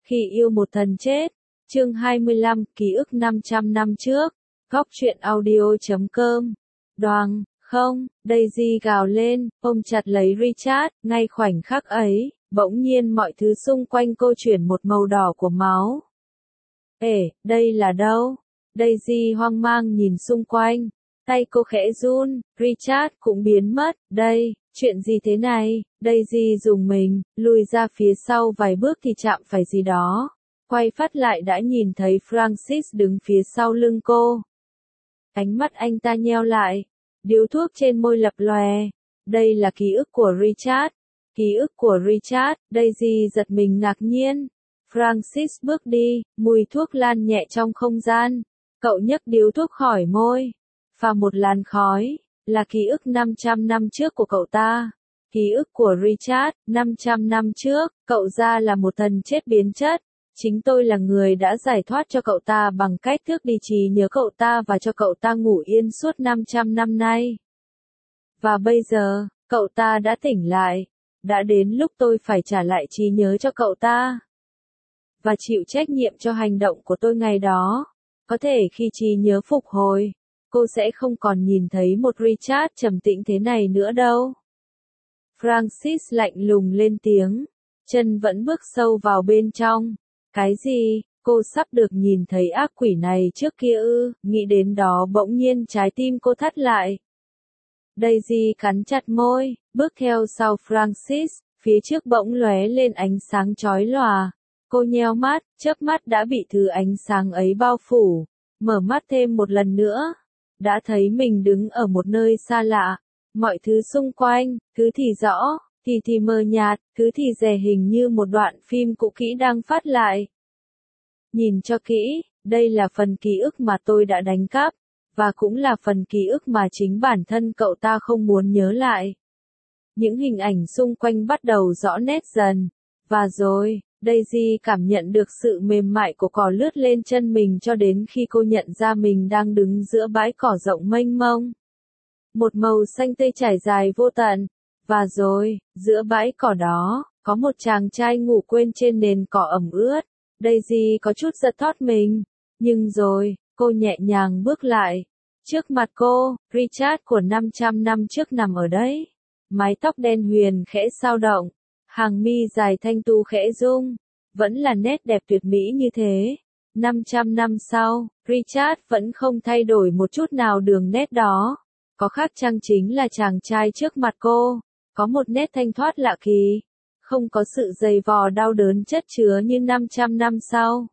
Khi yêu một thần chết. Chương 25, ký ức 500 năm trước. Góc truyện audio.com. Đoàng, không, Daisy gào lên, ôm chặt lấy Richard, ngay khoảnh khắc ấy, bỗng nhiên mọi thứ xung quanh cô chuyển một màu đỏ của máu. Đây là đâu? Daisy hoang mang nhìn xung quanh, tay cô khẽ run, Richard cũng biến mất, đây, chuyện gì thế này? Daisy rùng mình, lùi ra phía sau vài bước thì chạm phải gì đó. Quay phát lại đã nhìn thấy Francis đứng phía sau lưng cô. Ánh mắt anh ta nheo lại, điếu thuốc trên môi lập lòe. Đây là ký ức của Richard. Ký ức của Richard, Daisy giật mình ngạc nhiên. Francis bước đi, mùi thuốc lan nhẹ trong không gian. Cậu nhấc điếu thuốc khỏi môi, pha một làn khói, là ký ức 500 năm trước của cậu ta. Ký ức của Richard, 500 năm trước, cậu ra là một thần chết biến chất. Chính tôi là người đã giải thoát cho cậu ta bằng cách tước đi trí nhớ cậu ta và cho cậu ta ngủ yên suốt 500 năm nay. Và bây giờ, cậu ta đã tỉnh lại. Đã đến lúc tôi phải trả lại trí nhớ cho cậu ta. Và chịu trách nhiệm cho hành động của tôi ngày đó. Có thể khi trí nhớ phục hồi, cô sẽ không còn nhìn thấy một Richard trầm tĩnh thế này nữa đâu. Francis lạnh lùng lên tiếng. Chân vẫn bước sâu vào bên trong. Cái gì? Cô sắp được nhìn thấy ác quỷ này trước kia ư? Nghĩ đến đó bỗng nhiên trái tim cô thắt lại. Daisy cắn chặt môi, bước theo sau Francis, phía trước bỗng lóe lên ánh sáng chói lòa. Cô nheo mắt, chớp mắt đã bị thứ ánh sáng ấy bao phủ. Mở mắt thêm một lần nữa, đã thấy mình đứng ở một nơi xa lạ. Mọi thứ xung quanh, thứ thì rõ, thì mờ nhạt, thứ thì rè hình như một đoạn phim cũ kỹ đang phát lại. Nhìn cho kỹ, đây là phần ký ức mà tôi đã đánh cắp, và cũng là phần ký ức mà chính bản thân cậu ta không muốn nhớ lại. Những hình ảnh xung quanh bắt đầu rõ nét dần, và rồi, Daisy cảm nhận được sự mềm mại của cỏ lướt lên chân mình cho đến khi cô nhận ra mình đang đứng giữa bãi cỏ rộng mênh mông. Một màu xanh tươi trải dài vô tận, và rồi, giữa bãi cỏ đó, có một chàng trai ngủ quên trên nền cỏ ẩm ướt. Daisy có chút giật thót mình, nhưng rồi, cô nhẹ nhàng bước lại. Trước mặt cô, Richard của 500 năm trước nằm ở đấy. Mái tóc đen huyền khẽ xao động, hàng mi dài thanh tu khẽ rung, vẫn là nét đẹp tuyệt mỹ như thế. 500 năm sau, Richard vẫn không thay đổi một chút nào đường nét đó. Có khác chăng chính là chàng trai trước mặt cô, có một nét thanh thoát lạ kỳ. Không có sự dày vò đau đớn chất chứa như 500 năm sau.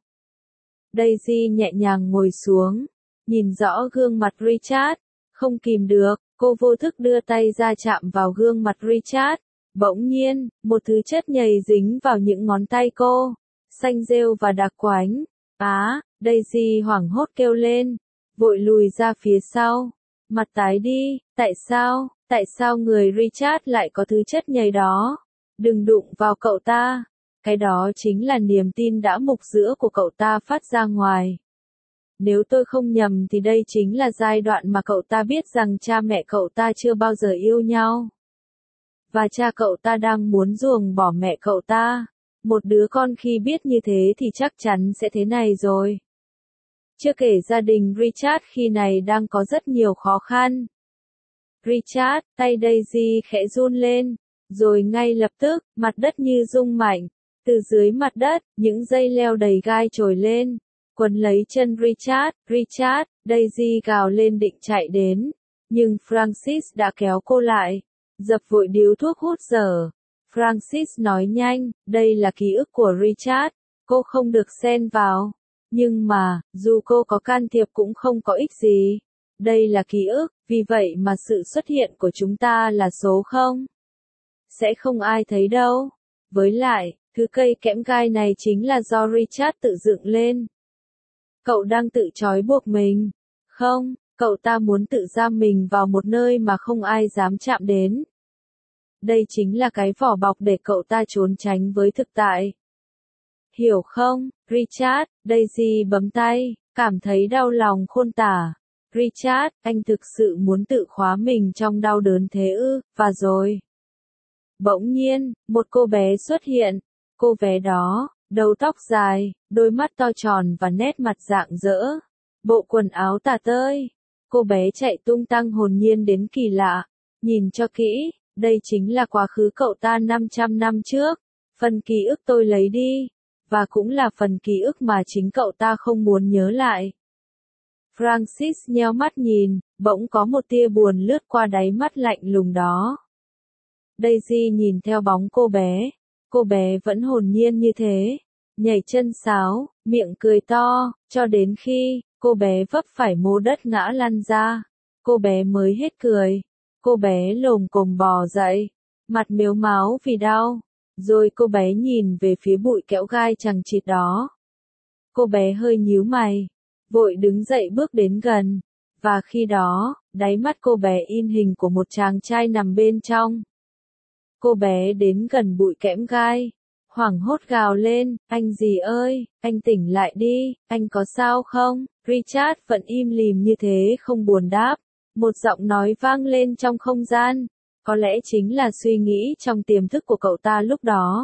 Daisy nhẹ nhàng ngồi xuống, nhìn rõ gương mặt Richard, không kìm được, cô vô thức đưa tay ra chạm vào gương mặt Richard. Bỗng nhiên, một thứ chất nhầy dính vào những ngón tay cô, xanh rêu và đặc quánh. Daisy hoảng hốt kêu lên, vội lùi ra phía sau, mặt tái đi, tại sao người Richard lại có thứ chất nhầy đó? Đừng đụng vào cậu ta. Cái đó chính là niềm tin đã mục giữa của cậu ta phát ra ngoài. Nếu tôi không nhầm thì đây chính là giai đoạn mà cậu ta biết rằng cha mẹ cậu ta chưa bao giờ yêu nhau. Và cha cậu ta đang muốn ruồng bỏ mẹ cậu ta. Một đứa con khi biết như thế thì chắc chắn sẽ thế này rồi. Chưa kể gia đình Richard khi này đang có rất nhiều khó khăn. Richard, tay Daisy khẽ run lên. Rồi ngay lập tức, mặt đất như rung mạnh. Từ dưới mặt đất, những dây leo đầy gai trồi lên. Quấn lấy chân Richard, Daisy gào lên định chạy đến. Nhưng Francis đã kéo cô lại. Dập vội điếu thuốc hút dở. Francis nói nhanh, đây là ký ức của Richard. Cô không được xen vào. Nhưng mà, dù cô có can thiệp cũng không có ích gì. Đây là ký ức, vì vậy mà sự xuất hiện của chúng ta là số 0. Sẽ không ai thấy đâu. Với lại, thứ cây kẽm gai này chính là do Richard tự dựng lên. Cậu đang tự trói buộc mình. Không, cậu ta muốn tự giam mình vào một nơi mà không ai dám chạm đến. Đây chính là cái vỏ bọc để cậu ta trốn tránh với thực tại. Hiểu không, Richard? Daisy bấm tay, cảm thấy đau lòng khôn tả. Richard, anh thực sự muốn tự khóa mình trong đau đớn thế ư? Và rồi. Bỗng nhiên, một cô bé xuất hiện. Cô bé đó, đầu tóc dài, đôi mắt to tròn và nét mặt rạng rỡ, bộ quần áo tả tơi. Cô bé chạy tung tăng hồn nhiên đến kỳ lạ, nhìn cho kỹ, đây chính là quá khứ cậu ta 500 năm trước, phần ký ức tôi lấy đi, và cũng là phần ký ức mà chính cậu ta không muốn nhớ lại. Francis nheo mắt nhìn, bỗng có một tia buồn lướt qua đáy mắt lạnh lùng đó. Daisy nhìn theo bóng cô bé vẫn hồn nhiên như thế, nhảy chân sáo, miệng cười to, cho đến khi cô bé vấp phải mô đất ngã lăn ra, cô bé mới hết cười. Cô bé lồm cồm bò dậy, mặt mếu máo vì đau, rồi cô bé nhìn về phía bụi kẽo gai chằng chịt đó. Cô bé hơi nhíu mày, vội đứng dậy bước đến gần, và khi đó, đáy mắt cô bé in hình của một chàng trai nằm bên trong. Cô bé đến gần bụi kẽm gai, hoảng hốt gào lên, anh gì ơi, anh tỉnh lại đi, anh có sao không? Richard vẫn im lìm như thế không buồn đáp. Một giọng nói vang lên trong không gian, có lẽ chính là suy nghĩ trong tiềm thức của cậu ta lúc đó.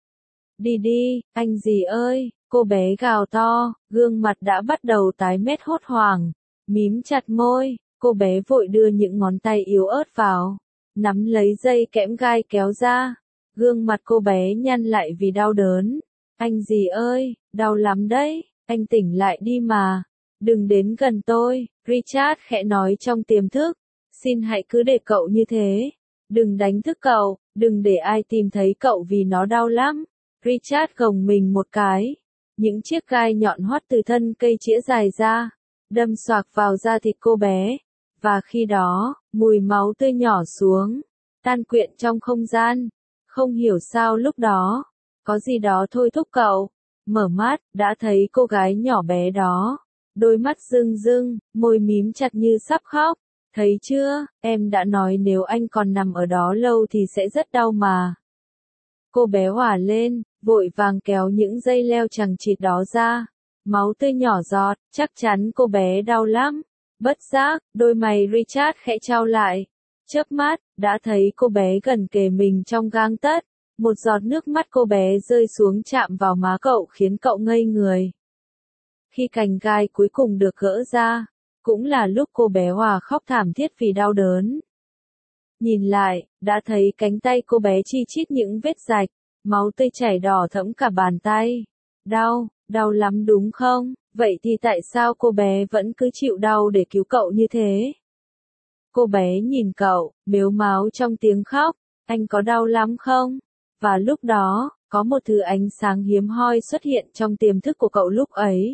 Đi đi, anh gì ơi, cô bé gào to, gương mặt đã bắt đầu tái mét hốt hoảng, mím chặt môi, cô bé vội đưa những ngón tay yếu ớt vào, nắm lấy dây kẽm gai kéo ra, gương mặt cô bé nhăn lại vì đau đớn. Anh gì ơi, đau lắm đấy, anh tỉnh lại đi mà. Đừng đến gần tôi, Richard khẽ nói trong tiềm thức. Xin hãy cứ để cậu như thế. Đừng đánh thức cậu, đừng để ai tìm thấy cậu vì nó đau lắm. Richard gồng mình một cái. Những chiếc gai nhọn hoắt từ thân cây chĩa dài ra, đâm xoạc vào da thịt cô bé. Và khi đó, mùi máu tươi nhỏ xuống, tan quyện trong không gian. Không hiểu sao lúc đó, có gì đó thôi thúc cậu. Mở mắt, đã thấy cô gái nhỏ bé đó. Đôi mắt rưng rưng, môi mím chặt như sắp khóc. Thấy chưa, em đã nói nếu anh còn nằm ở đó lâu thì sẽ rất đau mà. Cô bé hỏa lên, vội vàng kéo những dây leo chằng chịt đó ra. Máu tươi nhỏ giọt, chắc chắn cô bé đau lắm. Bất giác, đôi mày Richard khẽ chau lại. Chớp mắt, đã thấy cô bé gần kề mình trong gang tấc. Một giọt nước mắt cô bé rơi xuống chạm vào má cậu khiến cậu ngây người. Khi cành gai cuối cùng được gỡ ra, cũng là lúc cô bé hòa khóc thảm thiết vì đau đớn. Nhìn lại, đã thấy cánh tay cô bé chi chít những vết rạch, máu tươi chảy đỏ thẫm cả bàn tay. Đau, đau lắm đúng không? Vậy thì tại sao cô bé vẫn cứ chịu đau để cứu cậu như thế? Cô bé nhìn cậu, mếu máo trong tiếng khóc, anh có đau lắm không? Và lúc đó, có một thứ ánh sáng hiếm hoi xuất hiện trong tiềm thức của cậu lúc ấy.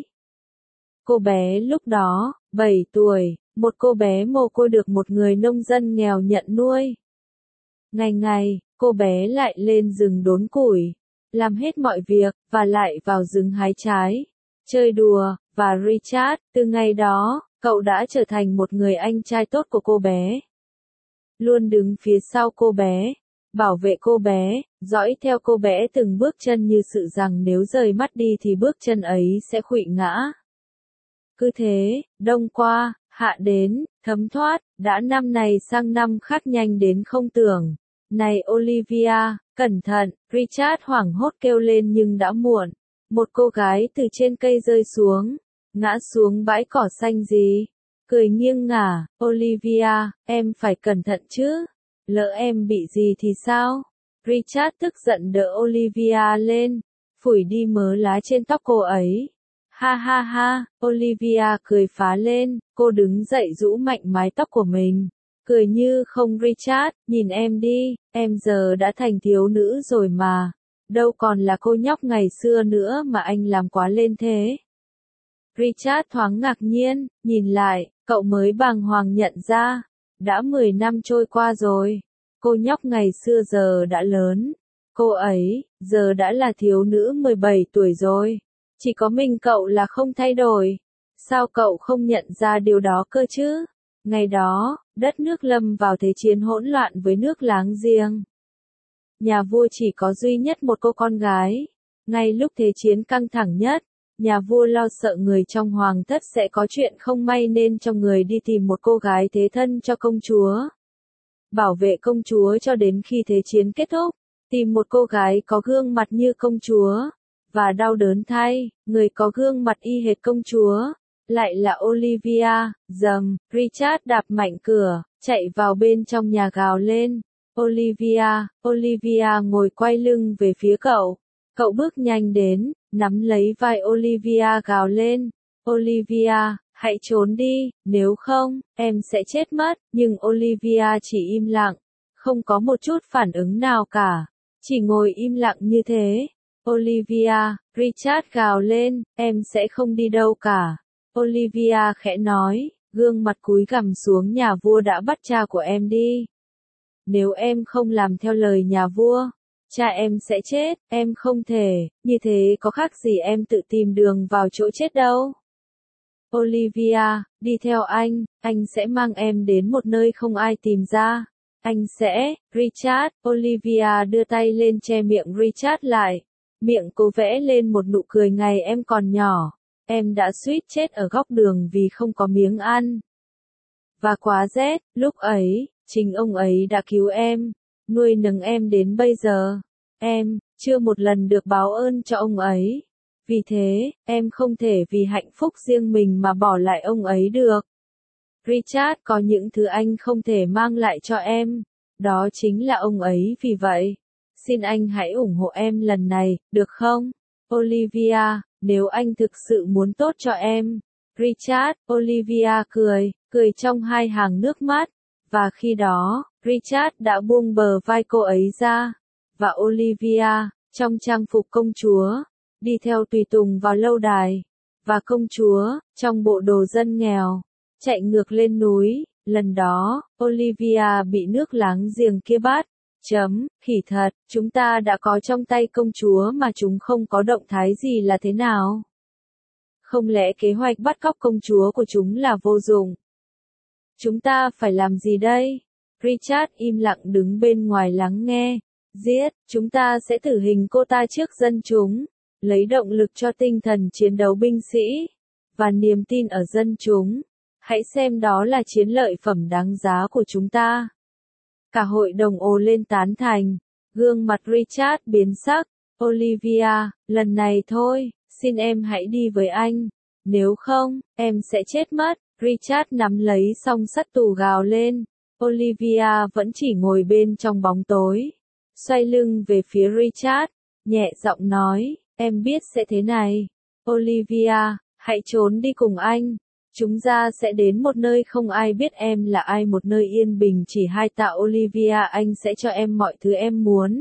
Cô bé lúc đó, 7 tuổi, một cô bé mồ côi được một người nông dân nghèo nhận nuôi. Ngày ngày, cô bé lại lên rừng đốn củi, làm hết mọi việc, và lại vào rừng hái trái, chơi đùa, và Richard, từ ngày đó, cậu đã trở thành một người anh trai tốt của cô bé. Luôn đứng phía sau cô bé, bảo vệ cô bé, dõi theo cô bé từng bước chân như sự rằng nếu rời mắt đi thì bước chân ấy sẽ khuỵu ngã. Cứ thế, đông qua, hạ đến, thấm thoát, đã năm này sang năm khác nhanh đến không tưởng. Này Olivia, cẩn thận, Richard hoảng hốt kêu lên nhưng đã muộn. Một cô gái từ trên cây rơi xuống, ngã xuống bãi cỏ xanh gì. Cười nghiêng ngả, Olivia, em phải cẩn thận chứ. Lỡ em bị gì thì sao? Richard tức giận đỡ Olivia lên, phủi đi mớ lá trên tóc cô ấy. Ha ha ha, Olivia cười phá lên, cô đứng dậy rũ mạnh mái tóc của mình. Cười như không Richard, nhìn em đi, em giờ đã thành thiếu nữ rồi mà. Đâu còn là cô nhóc ngày xưa nữa mà anh làm quá lên thế. Richard thoáng ngạc nhiên, nhìn lại, cậu mới bàng hoàng nhận ra. Đã 10 năm trôi qua rồi. Cô nhóc ngày xưa giờ đã lớn. Cô ấy, giờ đã là thiếu nữ 17 tuổi rồi. Chỉ có mình cậu là không thay đổi. Sao cậu không nhận ra điều đó cơ chứ? Ngày đó, đất nước lâm vào thế chiến hỗn loạn với nước láng giềng. Nhà vua chỉ có duy nhất một cô con gái. Ngay lúc thế chiến căng thẳng nhất, nhà vua lo sợ người trong hoàng thất sẽ có chuyện không may nên cho người đi tìm một cô gái thế thân cho công chúa. Bảo vệ công chúa cho đến khi thế chiến kết thúc. Tìm một cô gái có gương mặt như công chúa. Và đau đớn thay, người có gương mặt y hệt công chúa, lại là Olivia. Dầm, Richard đạp mạnh cửa, chạy vào bên trong nhà gào lên. Olivia, Olivia ngồi quay lưng về phía cậu. Cậu bước nhanh đến, nắm lấy vai Olivia gào lên. Olivia, hãy trốn đi, nếu không, em sẽ chết mất. Nhưng Olivia chỉ im lặng, không có một chút phản ứng nào cả, chỉ ngồi im lặng như thế. Olivia, Richard gào lên, em sẽ không đi đâu cả. Olivia khẽ nói, gương mặt cúi gằm xuống, nhà vua đã bắt cha của em đi. Nếu em không làm theo lời nhà vua, cha em sẽ chết, em không thể, như thế có khác gì em tự tìm đường vào chỗ chết đâu. Olivia, đi theo anh sẽ mang em đến một nơi không ai tìm ra. Anh sẽ, Richard, Olivia đưa tay lên che miệng Richard lại. Miệng cô vẽ lên một nụ cười ngày em còn nhỏ. Em đã suýt chết ở góc đường vì không có miếng ăn. Và quá rét, lúc ấy, chính ông ấy đã cứu em, nuôi nấng em đến bây giờ. Em, chưa một lần được báo ơn cho ông ấy. Vì thế, em không thể vì hạnh phúc riêng mình mà bỏ lại ông ấy được. Richard, có những thứ anh không thể mang lại cho em. Đó chính là ông ấy, vì vậy, xin anh hãy ủng hộ em lần này, được không? Olivia, nếu anh thực sự muốn tốt cho em. Richard, Olivia cười trong hai hàng nước mắt. Và khi đó, Richard đã buông bờ vai cô ấy ra. Và Olivia, trong trang phục công chúa, đi theo tùy tùng vào lâu đài. Và công chúa, trong bộ đồ dân nghèo, chạy ngược lên núi. Lần đó, Olivia bị nước láng giềng kia bắt. Khỉ thật, chúng ta đã có trong tay công chúa mà chúng không có động thái gì là thế nào? Không lẽ kế hoạch bắt cóc công chúa của chúng là vô dụng? Chúng ta phải làm gì đây? Richard im lặng đứng bên ngoài lắng nghe. Giết, chúng ta sẽ tử hình cô ta trước dân chúng, lấy động lực cho tinh thần chiến đấu binh sĩ, và niềm tin ở dân chúng. Hãy xem đó là chiến lợi phẩm đáng giá của chúng ta. Cả hội đồng ồ lên tán thành. Gương mặt Richard biến sắc. Olivia, lần này thôi, xin em hãy đi với anh. Nếu không, em sẽ chết mất. Richard nắm lấy song sắt tù gào lên. Olivia vẫn chỉ ngồi bên trong bóng tối, xoay lưng về phía Richard, nhẹ giọng nói, em biết sẽ thế này. Olivia, hãy trốn đi cùng anh. Chúng ta sẽ đến một nơi không ai biết em là ai, một nơi yên bình chỉ hai ta. Olivia, anh sẽ cho em mọi thứ em muốn.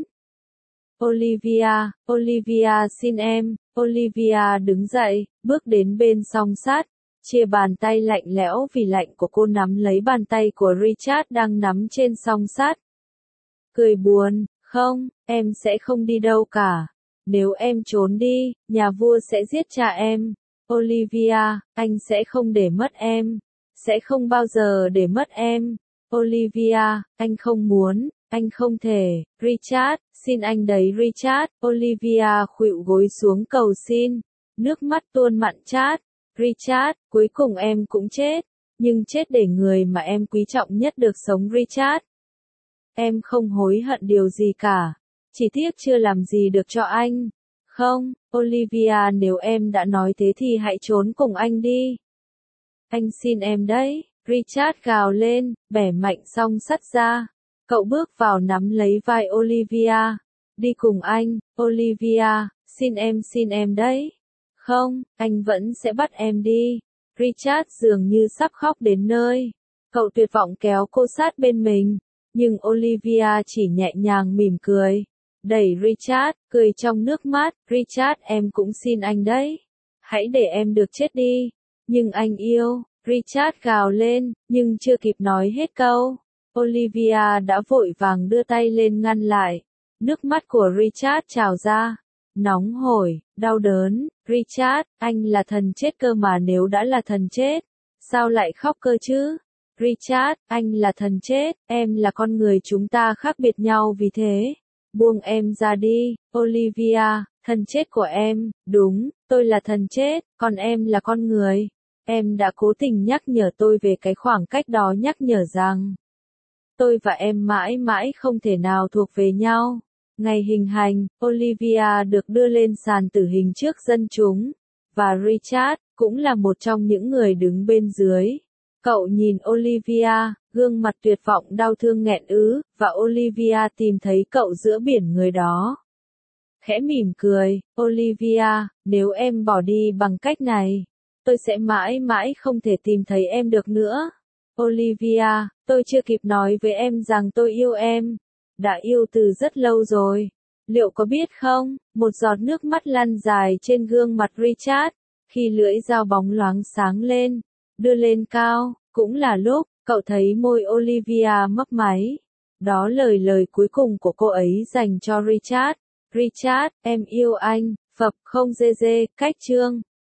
Olivia, Olivia xin em. Olivia đứng dậy, bước đến bên song sắt, chia bàn tay lạnh lẽo vì lạnh của cô nắm lấy bàn tay của Richard đang nắm trên song sắt. Cười buồn, không, em sẽ không đi đâu cả. Nếu em trốn đi, nhà vua sẽ giết cha em. Olivia, anh sẽ không để mất em. Sẽ không bao giờ để mất em. Olivia, anh không muốn, anh không thể. Richard, xin anh đấy Richard. Olivia khuỵu gối xuống cầu xin. Nước mắt tuôn mặn chát. Richard, cuối cùng em cũng chết. Nhưng chết để người mà em quý trọng nhất được sống Richard. Em không hối hận điều gì cả. Chỉ tiếc chưa làm gì được cho anh. Không, Olivia, nếu em đã nói thế thì hãy trốn cùng anh đi. Anh xin em đấy. Richard gào lên, bẻ mạnh song sắt ra. Cậu bước vào nắm lấy vai Olivia. Đi cùng anh, Olivia, xin em đấy. Không, anh vẫn sẽ bắt em đi. Richard dường như sắp khóc đến nơi. Cậu tuyệt vọng kéo cô sát bên mình. Nhưng Olivia chỉ nhẹ nhàng mỉm cười. Đẩy Richard, cười trong nước mắt. Richard, em cũng xin anh đấy. Hãy để em được chết đi. Nhưng anh yêu. Richard gào lên, nhưng chưa kịp nói hết câu. Olivia đã vội vàng đưa tay lên ngăn lại. Nước mắt của Richard trào ra. Nóng hổi, đau đớn. Richard, anh là thần chết cơ mà, nếu đã là thần chết, sao lại khóc cơ chứ? Richard, anh là thần chết, em là con người, chúng ta khác biệt nhau vì thế. Buông em ra đi, Olivia, thần chết của em, đúng, tôi là thần chết, còn em là con người. Em đã cố tình nhắc nhở tôi về cái khoảng cách đó, nhắc nhở rằng tôi và em mãi mãi không thể nào thuộc về nhau. Ngày hình hành, Olivia được đưa lên sàn tử hình trước dân chúng, và Richard cũng là một trong những người đứng bên dưới. Cậu nhìn Olivia, gương mặt tuyệt vọng đau thương nghẹn ứ, và Olivia tìm thấy cậu giữa biển người đó. Khẽ mỉm cười, Olivia, nếu em bỏ đi bằng cách này, tôi sẽ mãi mãi không thể tìm thấy em được nữa. Olivia, tôi chưa kịp nói với em rằng tôi yêu em. Đã yêu từ rất lâu rồi. Liệu có biết không, một giọt nước mắt lăn dài trên gương mặt Richard, khi lưỡi dao bóng loáng sáng lên, đưa lên cao, cũng là lúc, cậu thấy môi Olivia mấp máy. Đó lời cuối cùng của cô ấy dành cho Richard. Richard, em yêu anh, phập không dê dê, cách chương.